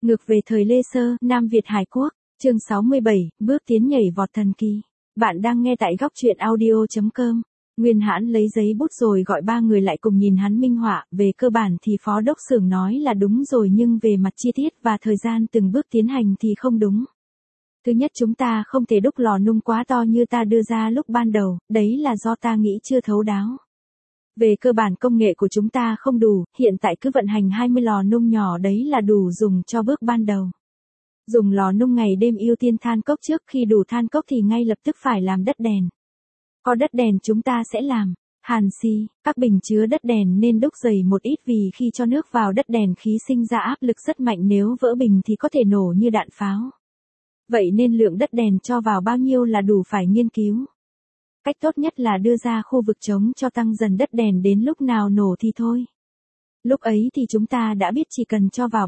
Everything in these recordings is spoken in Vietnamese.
Ngược về thời Lê Sơ, Nam Việt Hải Quốc, chương 67, bước tiến nhảy vọt thần kỳ. Bạn đang nghe tại góc truyện audio.com. Nguyên Hãn lấy giấy bút rồi gọi ba người lại cùng nhìn hắn minh họa, về cơ bản thì phó đốc xưởng nói là đúng rồi nhưng về mặt chi tiết và thời gian từng bước tiến hành thì không đúng. Thứ nhất, chúng ta không thể đúc lò nung quá to như ta đưa ra lúc ban đầu, đấy là do ta nghĩ chưa thấu đáo. Về cơ bản công nghệ của chúng ta không đủ, hiện tại cứ vận hành 20 lò nung nhỏ đấy là đủ dùng cho bước ban đầu. Dùng lò nung ngày đêm ưu tiên than cốc trước, khi đủ than cốc thì ngay lập tức phải làm đất đèn. Có đất đèn chúng ta sẽ làm hàn xi, các bình chứa đất đèn nên đúc dày một ít vì khi cho nước vào đất đèn khí sinh ra áp lực rất mạnh, nếu vỡ bình thì có thể nổ như đạn pháo. Vậy nên lượng đất đèn cho vào bao nhiêu là đủ phải nghiên cứu. Cách tốt nhất là đưa ra khu vực trống cho tăng dần đất đèn, đến lúc nào nổ thì thôi. Lúc ấy thì chúng ta đã biết chỉ cần cho vào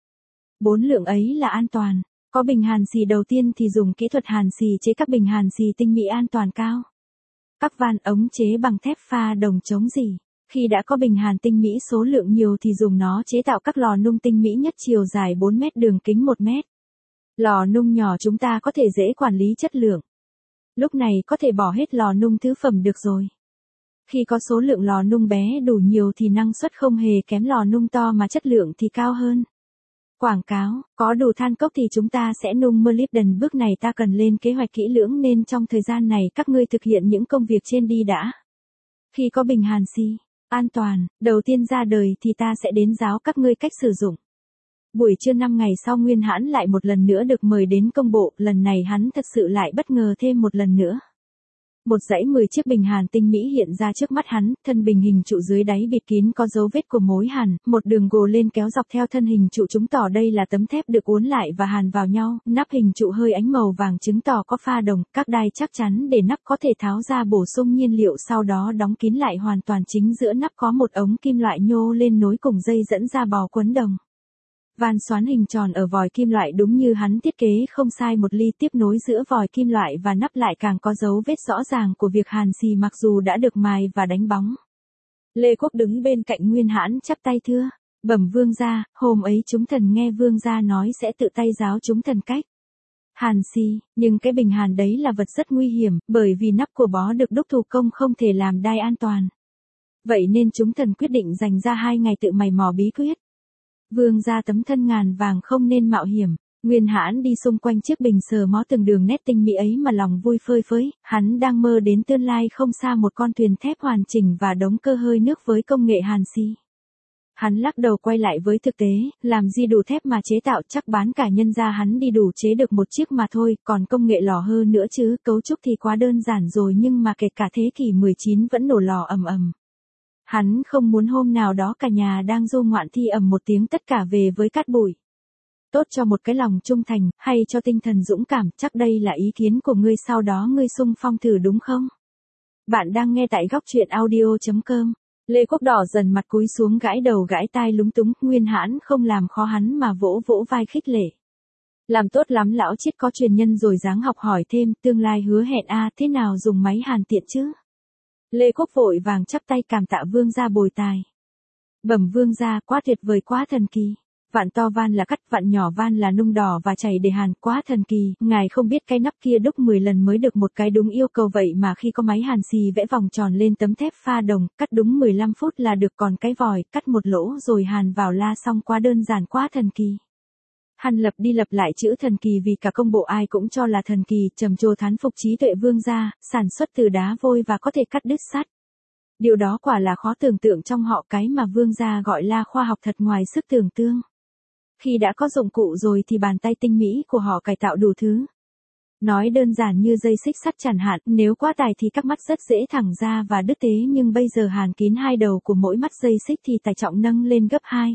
4 lượng ấy là an toàn. Có bình hàn xì đầu tiên thì dùng kỹ thuật hàn xì chế các bình hàn xì tinh mỹ an toàn cao. Các van ống chế bằng thép pha đồng chống rỉ. Khi đã có bình hàn tinh mỹ số lượng nhiều thì dùng nó chế tạo các lò nung tinh mỹ nhất, chiều dài 4 mét, đường kính 1 mét. Lò nung nhỏ chúng ta có thể dễ quản lý chất lượng. Lúc này có thể bỏ hết lò nung thứ phẩm được rồi. Khi có số lượng lò nung bé đủ nhiều thì năng suất không hề kém lò nung to mà chất lượng thì cao hơn. Quảng cáo, có đủ than cốc thì chúng ta sẽ nung molybden. Bước này ta cần lên kế hoạch kỹ lưỡng nên trong thời gian này các ngươi thực hiện những công việc trên đi đã. Khi có bình hàn xi an toàn đầu tiên ra đời thì ta sẽ đến giáo các ngươi cách sử dụng. Buổi trưa 5 ngày sau, Nguyên Hãn lại một lần nữa được mời đến công bộ, lần này hắn thật sự lại bất ngờ thêm một lần nữa. Một dãy 10 chiếc bình hàn tinh mỹ hiện ra trước mắt hắn, thân bình hình trụ dưới đáy bịt kín có dấu vết của mối hàn, một đường gồ lên kéo dọc theo thân hình trụ chứng tỏ đây là tấm thép được uốn lại và hàn vào nhau, nắp hình trụ hơi ánh màu vàng chứng tỏ có pha đồng, các đai chắc chắn để nắp có thể tháo ra bổ sung nhiên liệu sau đó đóng kín lại hoàn toàn. Chính giữa nắp có một ống kim loại nhô lên nối cùng dây dẫn ra bò quấn đồng. Van xoắn hình tròn ở vòi kim loại đúng như hắn thiết kế không sai, một ly tiếp nối giữa vòi kim loại và nắp lại càng có dấu vết rõ ràng của việc hàn xì mặc dù đã được mài và đánh bóng. Lê Quốc đứng bên cạnh Nguyên Hãn chắp tay thưa, bẩm vương gia, hôm ấy chúng thần nghe vương gia nói sẽ tự tay giáo chúng thần cách hàn xì, nhưng cái bình hàn đấy là vật rất nguy hiểm, bởi vì nắp của bó được đúc thủ công không thể làm đai an toàn. Vậy nên chúng thần quyết định dành ra 2 ngày tự mày mò bí quyết. Vương gia tấm thân ngàn vàng không nên mạo hiểm. Nguyên Hãn đi xung quanh chiếc bình sờ mó từng đường nét tinh mỹ ấy mà lòng vui phơi phới, hắn đang mơ đến tương lai không xa một con thuyền thép hoàn chỉnh và đống cơ hơi nước với công nghệ hàn xi. Hắn lắc đầu quay lại với thực tế, làm gì đủ thép mà chế tạo, chắc bán cả nhân ra hắn đi đủ chế được một chiếc mà thôi, còn công nghệ lò hơ nữa chứ, cấu trúc thì quá đơn giản rồi nhưng mà kể cả thế kỷ 19 vẫn nổ lò ầm ầm. Hắn không muốn hôm nào đó cả nhà đang du ngoạn thì ầm một tiếng tất cả về với cát bụi. Tốt cho một cái lòng trung thành, hay cho tinh thần dũng cảm, chắc đây là ý kiến của ngươi, sau đó ngươi xung phong thử đúng không? Bạn đang nghe tại góc truyện audio.com. Lê Quốc đỏ dần mặt cúi xuống gãi đầu gãi tai lúng túng, Nguyên Hãn không làm khó hắn mà vỗ vỗ vai khích lệ. Làm tốt lắm lão Chiết, có truyền nhân rồi dáng học hỏi thêm, tương lai hứa hẹn thế nào dùng máy hàn tiện chứ? Lê Quốc vội vàng chắp tay cảm tạ vương gia bồi tài. Bẩm vương gia, quá tuyệt vời, quá thần kỳ. Vạn to van là cắt, vạn nhỏ van là nung đỏ và chảy để hàn, quá thần kỳ. Ngài không biết cái nắp kia đúc 10 lần mới được một cái đúng yêu cầu, vậy mà khi có máy hàn xì vẽ vòng tròn lên tấm thép pha đồng, cắt đúng 15 phút là được, còn cái vòi, cắt một lỗ rồi hàn vào la xong, quá đơn giản, quá thần kỳ. Hắn lập đi lập lại chữ thần kỳ vì cả công bộ ai cũng cho là thần kỳ, trầm trồ thán phục trí tuệ vương gia, sản xuất từ đá vôi và có thể cắt đứt sắt. Điều đó quả là khó tưởng tượng trong họ, cái mà vương gia gọi là khoa học thật ngoài sức tưởng tượng. Khi đã có dụng cụ rồi thì bàn tay tinh mỹ của họ cải tạo đủ thứ. Nói đơn giản như dây xích sắt chẳng hạn, nếu quá tài thì các mắt rất dễ thẳng ra và đứt tế, nhưng bây giờ hàn kín 2 đầu của mỗi mắt dây xích thì tải trọng nâng lên gấp 2.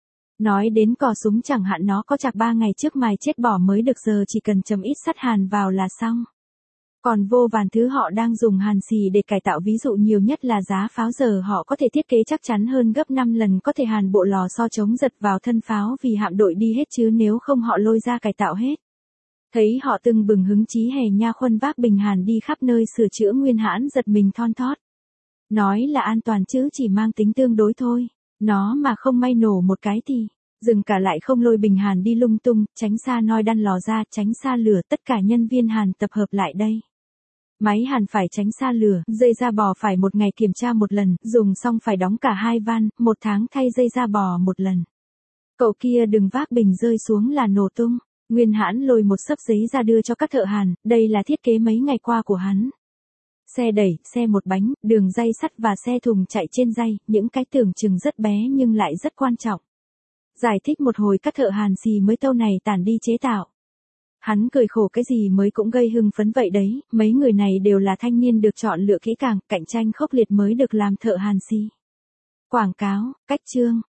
Nói đến cò súng chẳng hạn, nó có chạc 3 ngày trước mài chết bỏ mới được, giờ chỉ cần chấm ít sắt hàn vào là xong. Còn vô vàn thứ họ đang dùng hàn xì để cải tạo, ví dụ nhiều nhất là giá pháo, giờ họ có thể thiết kế chắc chắn hơn gấp 5 lần, có thể hàn bộ lò xo chống giật vào thân pháo vì hạm đội đi hết chứ nếu không họ lôi ra cải tạo hết. Thấy họ tưng bừng hứng chí hè nha khuân vác bình hàn đi khắp nơi sửa chữa, Nguyên Hãn giật mình thon thót. Nói là an toàn chứ chỉ mang tính tương đối thôi. Nó mà không may nổ một cái thì Dừng cả lại không lôi bình hàn đi lung tung, tránh xa noi đan lò ra, tránh xa lửa, tất cả nhân viên hàn tập hợp lại đây. Máy hàn phải tránh xa lửa, dây da bò phải một ngày kiểm tra một lần, dùng xong phải đóng cả 2 van, 1 tháng thay dây da bò một lần. Cậu kia đừng vác bình rơi xuống là nổ tung. Nguyên Hãn lôi một xấp giấy ra đưa cho các thợ hàn, đây là thiết kế mấy ngày qua của hắn. Xe đẩy, xe một bánh, đường ray sắt và xe thùng chạy trên ray, những cái tưởng chừng rất bé nhưng lại rất quan trọng. Giải thích một hồi các thợ hàn xì mới tâu này tản đi chế tạo. Hắn cười khổ cái gì mới cũng gây hưng phấn vậy đấy, mấy người này đều là thanh niên được chọn lựa kỹ càng, cạnh tranh khốc liệt mới được làm thợ hàn xì. Quảng cáo, cách chương.